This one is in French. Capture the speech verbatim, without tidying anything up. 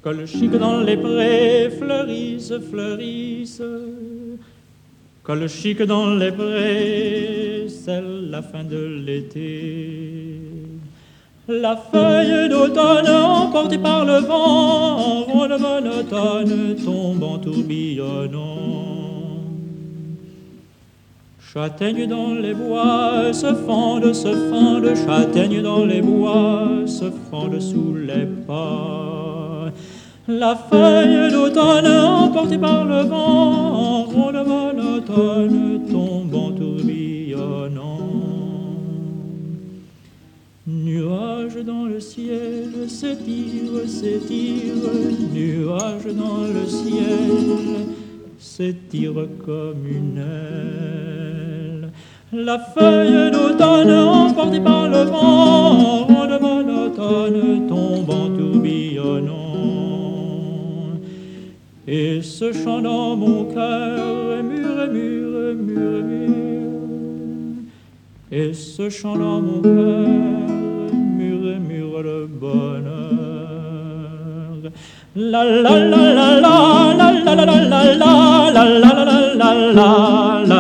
Que le chic dans les prés fleurisse, fleurisse. Que le chic dans les prés, c'est la fin de l'été. La feuille d'automne emportée par le vent, ronde monotone, tombe en tourbillonnant. Châtaigne dans les bois se fendent, se fendent, châtaigne dans les bois se fendent sous les pas. La feuille d'automne emportée par le vent, ronde monotone, tombe en tourbillonnant. Nuages dans le ciel s'étirent, s'étirent, nuages dans le ciel s'étirent comme une aile. La feuille d'automne emportée par le vent, ronde monotone, tombe en tourbillonnant. Et ce chant dans mon cœur murmure, murmure, murmure. Et ce chant dans mon cœur murmure le bonheur. La la la la la la la la la la la la la la la la.